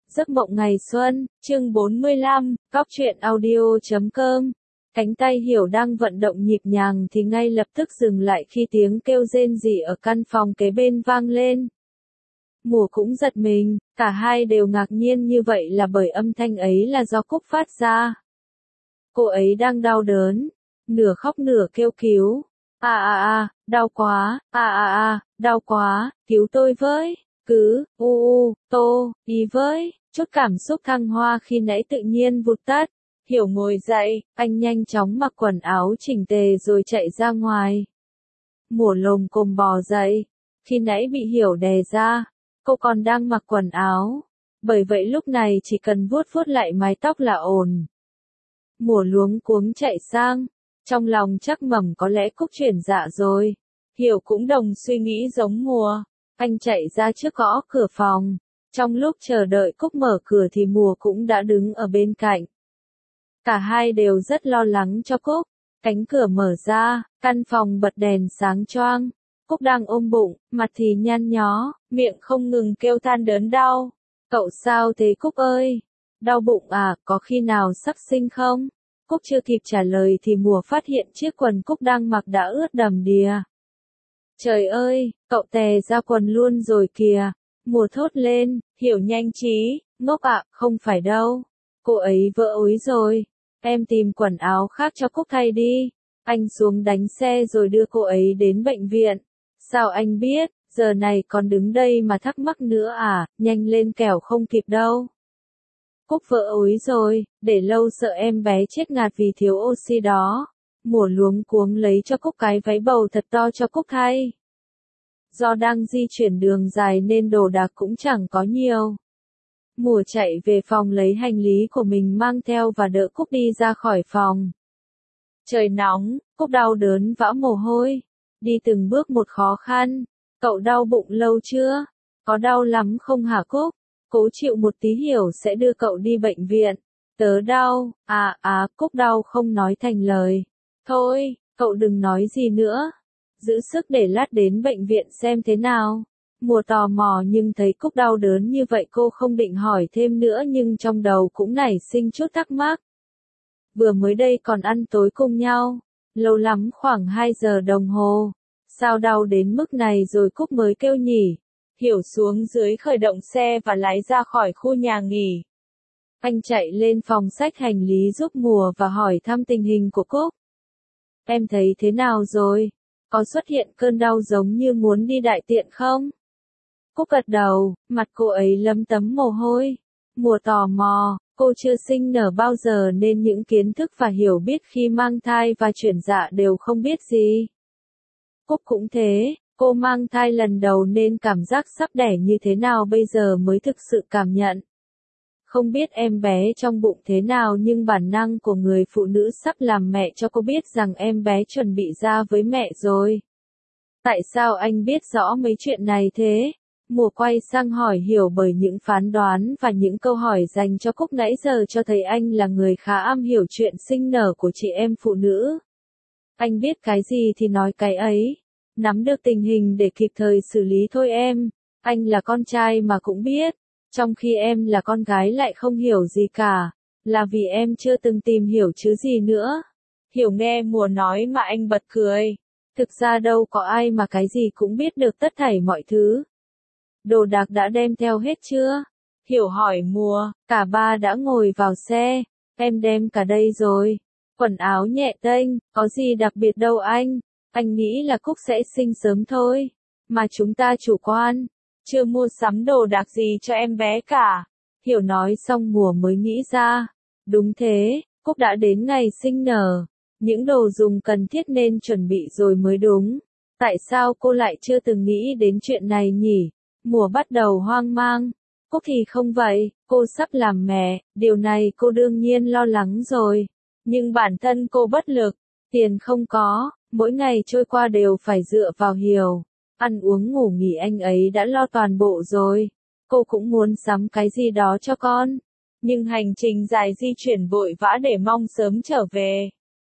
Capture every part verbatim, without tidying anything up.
Giấc mộng ngày xuân, chương bốn mươi lăm, cóc truyện audio chấm com. Cánh tay Hiểu đang vận động nhịp nhàng thì ngay lập tức dừng lại khi tiếng kêu rên rỉ ở căn phòng kế bên vang lên. Mùa cũng giật mình, cả hai đều ngạc nhiên như vậy là bởi âm thanh ấy là do Cúc phát ra. Cô ấy đang đau đớn, nửa khóc nửa kêu cứu. À à à, đau quá, à à à, đau quá, cứu tôi với. Cứ, u u, tô, ý với, chút cảm xúc thăng hoa khi nãy tự nhiên vụt tắt. Hiểu ngồi dậy, anh nhanh chóng mặc quần áo chỉnh tề rồi chạy ra ngoài. Mùa lồm cồm bò dậy, khi nãy bị Hiểu đè ra, cô còn đang mặc quần áo. Bởi vậy lúc này chỉ cần vuốt vuốt lại mái tóc là ổn. Mùa luống cuống chạy sang, trong lòng chắc mẩm có lẽ Cúc chuyển dạ rồi. Hiểu cũng đồng suy nghĩ giống Mùa. Anh chạy ra trước gõ cửa phòng. Trong lúc chờ đợi Cúc mở cửa thì Mùa cũng đã đứng ở bên cạnh. Cả hai đều rất lo lắng cho Cúc. Cánh cửa mở ra, căn phòng bật đèn sáng choang. Cúc đang ôm bụng, mặt thì nhăn nhó, miệng không ngừng kêu than đớn đau. Cậu sao thế Cúc ơi? Đau bụng à, có khi nào sắp sinh không? Cúc chưa kịp trả lời thì Mùa phát hiện chiếc quần Cúc đang mặc đã ướt đầm đìa. Trời ơi, cậu tè ra quần luôn rồi kìa. Mùa thốt lên, Hiểu nhanh trí, ngốc ạ, không phải đâu. Cô ấy vỡ ối rồi. Em tìm quần áo khác cho Cúc thay đi. Anh xuống đánh xe rồi đưa cô ấy đến bệnh viện. Sao anh biết, giờ này còn đứng đây mà thắc mắc nữa à, nhanh lên kẻo không kịp đâu. Cúc vỡ ối rồi, để lâu sợ em bé chết ngạt vì thiếu oxy đó. Mùa luống cuống lấy cho Cúc cái váy bầu thật to cho Cúc thay. Do đang di chuyển đường dài nên đồ đạc cũng chẳng có nhiều. Mùa chạy về phòng lấy hành lý của mình mang theo và đỡ Cúc đi ra khỏi phòng. Trời nóng, Cúc đau đớn vã mồ hôi. Đi từng bước một khó khăn. Cậu đau bụng lâu chưa? Có đau lắm không hả Cúc? Cố chịu một tí Hiểu sẽ đưa cậu đi bệnh viện. Tớ đau, à à, Cúc đau không nói thành lời. Thôi, cậu đừng nói gì nữa. Giữ sức để lát đến bệnh viện xem thế nào. Mùa tò mò nhưng thấy Cúc đau đớn như vậy cô không định hỏi thêm nữa nhưng trong đầu cũng nảy sinh chút thắc mắc. Vừa mới đây còn ăn tối cùng nhau. Lâu lắm khoảng hai giờ đồng hồ. Sao đau đến mức này rồi Cúc mới kêu nhỉ? Hiểu xuống dưới khởi động xe và lái ra khỏi khu nhà nghỉ. Anh chạy lên phòng xách hành lý giúp Mùa và hỏi thăm tình hình của Cúc. Em thấy thế nào rồi? Có xuất hiện cơn đau giống như muốn đi đại tiện không? Cúc gật đầu, mặt cô ấy lấm tấm mồ hôi. Mùa tò mò, cô chưa sinh nở bao giờ nên những kiến thức và hiểu biết khi mang thai và chuyển dạ đều không biết gì. Cúc cũng thế, cô mang thai lần đầu nên cảm giác sắp đẻ như thế nào bây giờ mới thực sự cảm nhận. Không biết em bé trong bụng thế nào nhưng bản năng của người phụ nữ sắp làm mẹ cho cô biết rằng em bé chuẩn bị ra với mẹ rồi. Tại sao anh biết rõ mấy chuyện này thế? Mùa quay sang hỏi Hiểu bởi những phán đoán và những câu hỏi dành cho Cúc nãy giờ cho thấy anh là người khá am hiểu chuyện sinh nở của chị em phụ nữ. Anh biết cái gì thì nói cái ấy. Nắm được tình hình để kịp thời xử lý thôi em. Anh là con trai mà cũng biết. Trong khi em là con gái lại không hiểu gì cả. Là vì em chưa từng tìm hiểu chứ gì nữa. Hiểu nghe Mùa nói mà anh bật cười. Thực ra đâu có ai mà cái gì cũng biết được tất thảy mọi thứ. Đồ đạc đã đem theo hết chưa? Hiểu hỏi Mùa, cả ba đã ngồi vào xe. Em đem cả đây rồi. Quần áo nhẹ tênh, có gì đặc biệt đâu anh. Anh nghĩ là Cúc sẽ sinh sớm thôi. Mà chúng ta chủ quan. Chưa mua sắm đồ đạc gì cho em bé cả. Hiểu nói xong Mùa mới nghĩ ra. Đúng thế, Cúc đã đến ngày sinh nở. Những đồ dùng cần thiết nên chuẩn bị rồi mới đúng. Tại sao cô lại chưa từng nghĩ đến chuyện này nhỉ? Mùa bắt đầu hoang mang. Cúc thì không vậy, cô sắp làm mẹ, điều này cô đương nhiên lo lắng rồi. Nhưng bản thân cô bất lực, tiền không có, mỗi ngày trôi qua đều phải dựa vào Hiểu. Ăn uống ngủ nghỉ anh ấy đã lo toàn bộ rồi. Cô cũng muốn sắm cái gì đó cho con. Nhưng hành trình dài di chuyển vội vã để mong sớm trở về.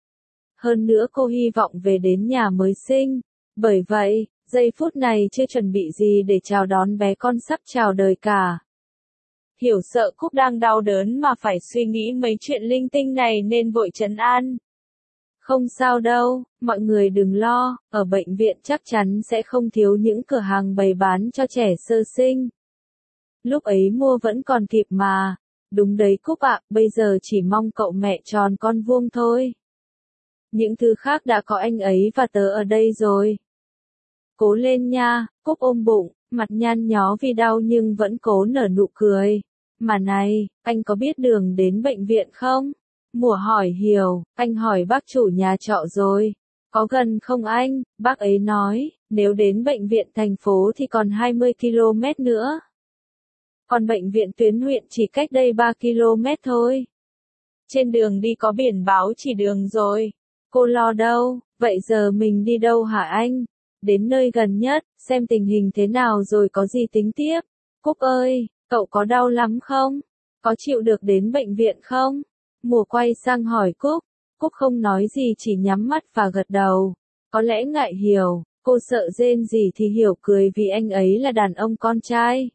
Hơn nữa cô hy vọng về đến nhà mới sinh. Bởi vậy, giây phút này chưa chuẩn bị gì để chào đón bé con sắp chào đời cả. Hiểu sợ Cúc đang đau đớn mà phải suy nghĩ mấy chuyện linh tinh này nên vội trấn an. Không sao đâu, mọi người đừng lo, ở bệnh viện chắc chắn sẽ không thiếu những cửa hàng bày bán cho trẻ sơ sinh. Lúc ấy mua vẫn còn kịp mà. Đúng đấy Cúc ạ, bây giờ chỉ mong cậu mẹ tròn con vuông thôi. Những thứ khác đã có anh ấy và tớ ở đây rồi. Cố lên nha, Cúc ôm bụng, mặt nhăn nhó vì đau nhưng vẫn cố nở nụ cười. Mà này, anh có biết đường đến bệnh viện không? Mùa hỏi Hiểu, anh hỏi bác chủ nhà trọ rồi. Có gần không anh? Bác ấy nói, nếu đến bệnh viện thành phố thì còn hai mươi ki lô mét nữa. Còn bệnh viện tuyến huyện chỉ cách đây ba ki lô mét thôi. Trên đường đi có biển báo chỉ đường rồi. Cô lo đâu, vậy giờ mình đi đâu hả anh? Đến nơi gần nhất, xem tình hình thế nào rồi có gì tính tiếp. Cúc ơi, cậu có đau lắm không? Có chịu được đến bệnh viện không? Mùa quay sang hỏi Cúc. Cúc không nói gì chỉ nhắm mắt và gật đầu. Có lẽ ngại Hiểu, cô sợ rên gì thì Hiểu cười vì anh ấy là đàn ông con trai.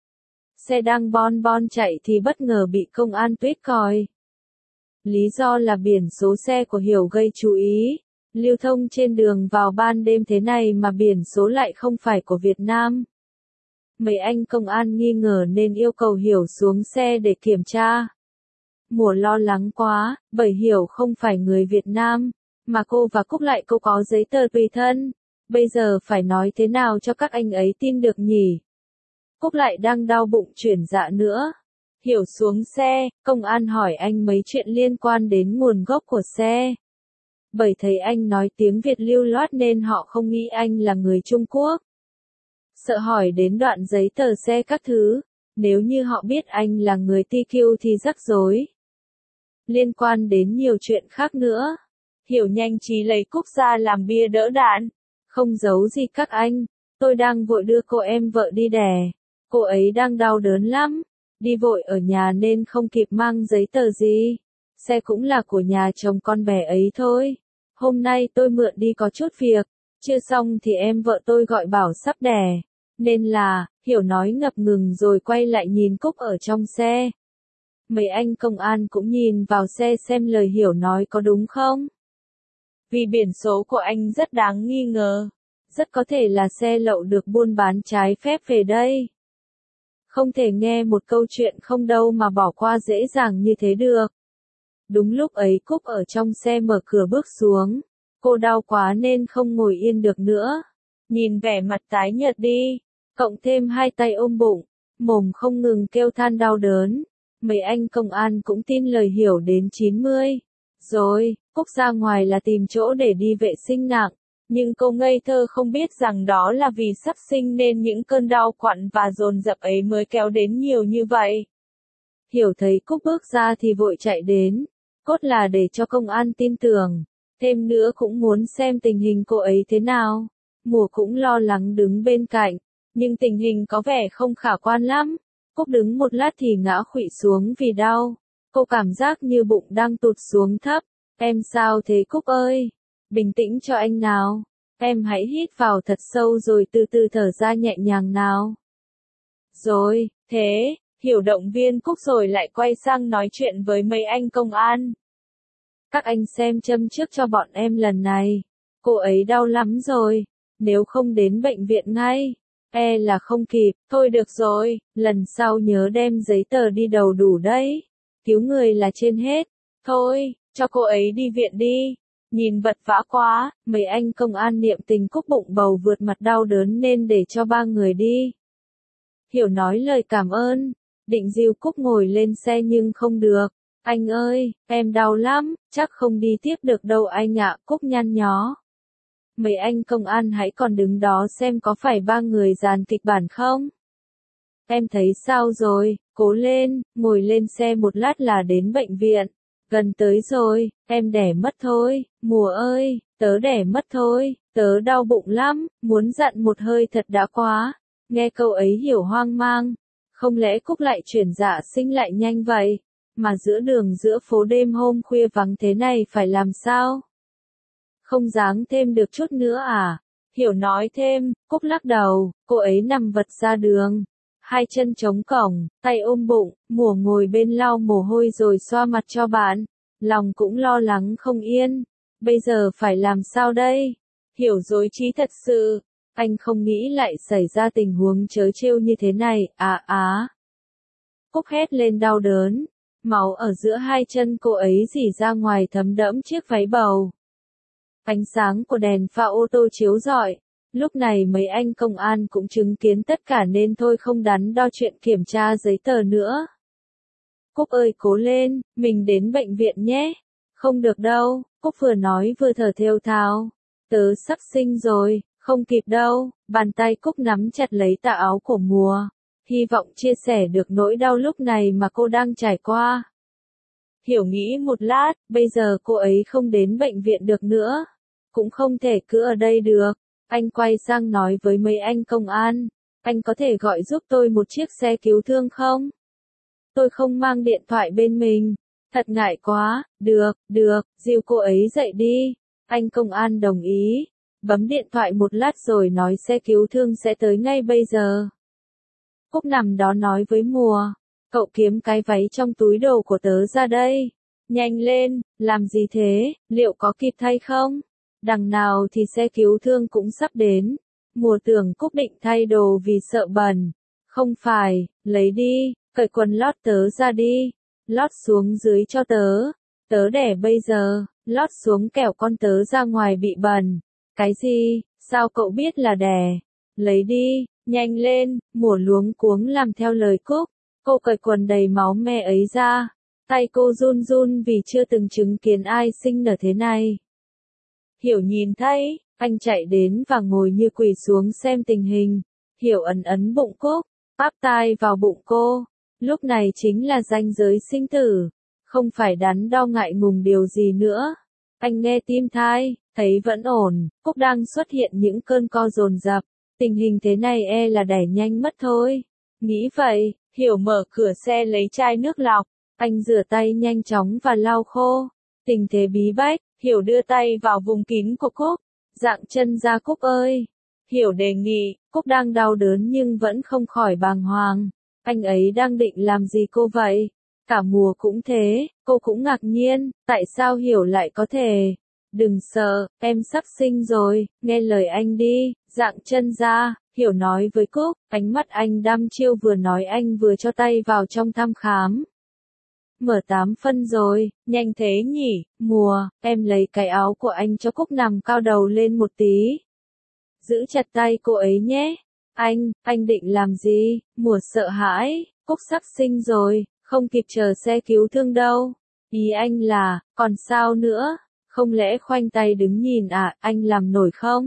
Xe đang bon bon chạy thì bất ngờ bị công an tuýt còi. Lý do là biển số xe của Hiểu gây chú ý. Lưu thông trên đường vào ban đêm thế này mà biển số lại không phải của Việt Nam. Mấy anh công an nghi ngờ nên yêu cầu Hiểu xuống xe để kiểm tra. Mùa lo lắng quá, bởi Hiểu không phải người Việt Nam, mà cô và Cúc lại cô có giấy tờ tùy thân. Bây giờ phải nói thế nào cho các anh ấy tin được nhỉ? Cúc lại đang đau bụng chuyển dạ nữa. Hiểu xuống xe, công an hỏi anh mấy chuyện liên quan đến nguồn gốc của xe. Bởi thấy anh nói tiếng Việt lưu loát nên họ không nghĩ anh là người Trung Quốc. Sợ hỏi đến đoạn giấy tờ xe các thứ, nếu như họ biết anh là người tê quy thì rắc rối. Liên quan đến nhiều chuyện khác nữa. Hiểu nhanh trí lấy Cúc ra làm bia đỡ đạn. Không giấu gì các anh, tôi đang vội đưa cô em vợ đi đẻ. Cô ấy đang đau đớn lắm. Đi vội ở nhà nên không kịp mang giấy tờ gì. Xe cũng là của nhà chồng con bé ấy thôi. Hôm nay tôi mượn đi có chút việc. Chưa xong thì em vợ tôi gọi bảo sắp đẻ. Nên là, Hiểu nói ngập ngừng rồi quay lại nhìn Cúc ở trong xe. Mấy anh công an cũng nhìn vào xe xem lời Hiểu nói có đúng không. Vì biển số của anh rất đáng nghi ngờ. Rất có thể là xe lậu được buôn bán trái phép về đây. Không thể nghe một câu chuyện không đâu mà bỏ qua dễ dàng như thế được. Đúng lúc ấy Cúc ở trong xe mở cửa bước xuống. Cô đau quá nên không ngồi yên được nữa. Nhìn vẻ mặt tái nhợt đi, cộng thêm hai tay ôm bụng, mồm không ngừng kêu than đau đớn. Mấy anh công an cũng tin lời Hiểu đến chín mươi. Rồi, Cúc ra ngoài là tìm chỗ để đi vệ sinh nặng. Nhưng cô ngây thơ không biết rằng đó là vì sắp sinh nên những cơn đau quặn và dồn dập ấy mới kéo đến nhiều như vậy. Hiểu thấy Cúc bước ra thì vội chạy đến, cốt là để cho công an tin tưởng. Thêm nữa cũng muốn xem tình hình cô ấy thế nào. Mùa cũng lo lắng đứng bên cạnh, nhưng tình hình có vẻ không khả quan lắm. Cúc đứng một lát thì ngã khuỵu xuống vì đau. Cô cảm giác như bụng đang tụt xuống thấp. Em sao thế Cúc ơi? Bình tĩnh cho anh nào. Em hãy hít vào thật sâu rồi từ từ thở ra nhẹ nhàng nào. Rồi, thế, Hiểu động viên Cúc rồi lại quay sang nói chuyện với mấy anh công an. Các anh xem châm trước cho bọn em lần này. Cô ấy đau lắm rồi. Nếu không đến bệnh viện ngay, e là không kịp. Thôi được rồi, lần sau nhớ đem giấy tờ đi đầu đủ đấy. Cứu người là trên hết. Thôi, cho cô ấy đi viện đi. Nhìn vật vã quá, mấy anh công an niệm tình Cúc bụng bầu vượt mặt đau đớn nên để cho ba người đi. Hiểu nói lời cảm ơn, định dìu Cúc ngồi lên xe nhưng không được. Anh ơi, em đau lắm, chắc không đi tiếp được đâu anh ạ. Cúc nhăn nhó. Mấy anh công an hãy còn đứng đó xem có phải ba người dàn kịch bản không? Em thấy sao rồi, cố lên, ngồi lên xe một lát là đến bệnh viện. Gần tới rồi, em đẻ mất thôi. Mùa ơi, tớ đẻ mất thôi, tớ đau bụng lắm, muốn dặn một hơi thật đã quá. Nghe câu ấy Hiểu hoang mang. Không lẽ Cúc lại chuyển dạ sinh lại nhanh vậy? Mà giữa đường giữa phố đêm hôm khuya vắng thế này phải làm sao? Không dáng thêm được chút nữa à? Hiểu nói thêm, Cúc lắc đầu, cô ấy nằm vật ra đường. hai chân chống cổng, tay ôm bụng, mùa ngồi bên lau mồ hôi rồi xoa mặt cho bạn. Lòng cũng lo lắng không yên. Bây giờ phải làm sao đây? Hiểu rối trí thật sự. Anh không nghĩ lại xảy ra tình huống trớ trêu như thế này, á á. Cúc hét lên đau đớn. Máu ở giữa hai chân cô ấy rỉ ra ngoài thấm đẫm chiếc váy bầu. Ánh sáng của đèn pha ô tô chiếu rọi. Lúc này mấy anh công an cũng chứng kiến tất cả nên thôi không đắn đo chuyện kiểm tra giấy tờ nữa. Cúc ơi cố lên, mình đến bệnh viện nhé. Không được đâu, Cúc vừa nói vừa thở thều thào. Tớ sắp sinh rồi, không kịp đâu. Bàn tay Cúc nắm chặt lấy tà áo của Mùa. Hy vọng chia sẻ được nỗi đau lúc này mà cô đang trải qua. Hiểu nghĩ một lát, bây giờ cô ấy không đến bệnh viện được nữa. Cũng không thể cứ ở đây được. Anh quay sang nói với mấy anh công an. Anh có thể gọi giúp tôi một chiếc xe cứu thương không? Tôi không mang điện thoại bên mình. Thật ngại quá. Được, được, dìu cô ấy dậy đi. Anh công an đồng ý. Bấm điện thoại một lát rồi nói xe cứu thương sẽ tới ngay bây giờ. Cúc nằm đó nói với Mùa. Cậu kiếm cái váy trong túi đồ của tớ ra đây. Nhanh lên, làm gì thế, liệu có kịp thay không? Đằng nào thì xe cứu thương cũng sắp đến. Mùa tưởng Cúc định thay đồ vì sợ bẩn. Không phải, lấy đi, cởi quần lót tớ ra đi. Lót xuống dưới cho tớ. Tớ đẻ bây giờ, lót xuống kẻo con tớ ra ngoài bị bẩn. Cái gì, sao cậu biết là đẻ? Lấy đi, nhanh lên, Mùa luống cuống làm theo lời Cúc. Cô cởi quần đầy máu me ấy ra. Tay cô run run vì chưa từng chứng kiến ai sinh nở thế này. Hiểu nhìn thấy, anh chạy đến và ngồi như quỳ xuống xem tình hình. Hiểu ấn ấn bụng Cúc, áp tai vào bụng cô. Lúc này chính là ranh giới sinh tử. Không phải đắn đo ngại ngùng điều gì nữa. Anh nghe tim thai, thấy vẫn ổn. Cúc đang xuất hiện những cơn co dồn dập. Tình hình thế này e là đẻ nhanh mất thôi. Nghĩ vậy, Hiểu mở cửa xe lấy chai nước lọc. Anh rửa tay nhanh chóng và lau khô. Tình thế bí bách, Hiểu đưa tay vào vùng kín của Cúc. Dạng chân ra Cúc ơi. Hiểu đề nghị, Cúc đang đau đớn nhưng vẫn không khỏi bàng hoàng. Anh ấy đang định làm gì cô vậy? Cả Mùa cũng thế, cô cũng ngạc nhiên, tại sao Hiểu lại có thể? Đừng sợ, em sắp sinh rồi, nghe lời anh đi, dạng chân ra, Hiểu nói với Cúc, ánh mắt anh đăm chiêu vừa nói anh vừa cho tay vào trong thăm khám. Mở tám phân rồi, nhanh thế nhỉ, Mùa, em lấy cái áo của anh cho Cúc nằm cao đầu lên một tí. Giữ chặt tay cô ấy nhé. Anh, anh định làm gì? Mùa sợ hãi, Cúc sắp sinh rồi, không kịp chờ xe cứu thương đâu. Ý anh là, còn sao nữa? Không lẽ khoanh tay đứng nhìn à, anh làm nổi không?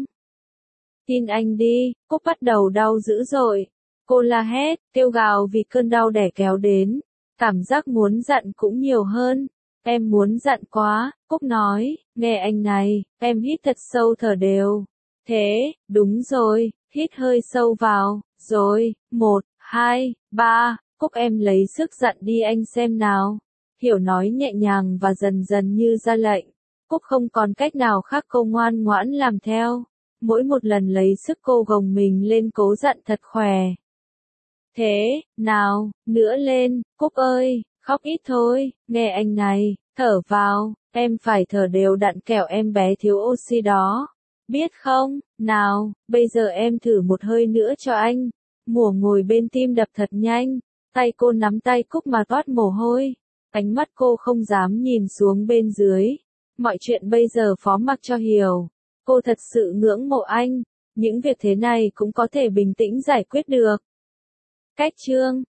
Tin anh đi, Cúc bắt đầu đau dữ dội. Cô la hét, kêu gào vì cơn đau đẻ kéo đến. Cảm giác muốn giận cũng nhiều hơn. Em muốn giận quá, Cúc nói, nghe anh này, em hít thật sâu thở đều. Thế, đúng rồi, hít hơi sâu vào, rồi, một, hai, ba, Cúc em lấy sức giận đi anh xem nào. Hiểu nói nhẹ nhàng và dần dần như ra lệnh. Cúc không còn cách nào khác cô ngoan ngoãn làm theo. Mỗi một lần lấy sức cô gồng mình lên cố giận thật khỏe. Thế, nào, nữa lên, Cúc ơi, khóc ít thôi, nghe anh này, thở vào, em phải thở đều đặn kẻo em bé thiếu oxy đó. Biết không, nào, bây giờ em thử một hơi nữa cho anh. Mùa ngồi bên tim đập thật nhanh, tay cô nắm tay Cúc mà toát mồ hôi. Ánh mắt cô không dám nhìn xuống bên dưới. Mọi chuyện bây giờ phó mặc cho Hiểu. Cô thật sự ngưỡng mộ anh, những việc thế này cũng có thể bình tĩnh giải quyết được. Cách chương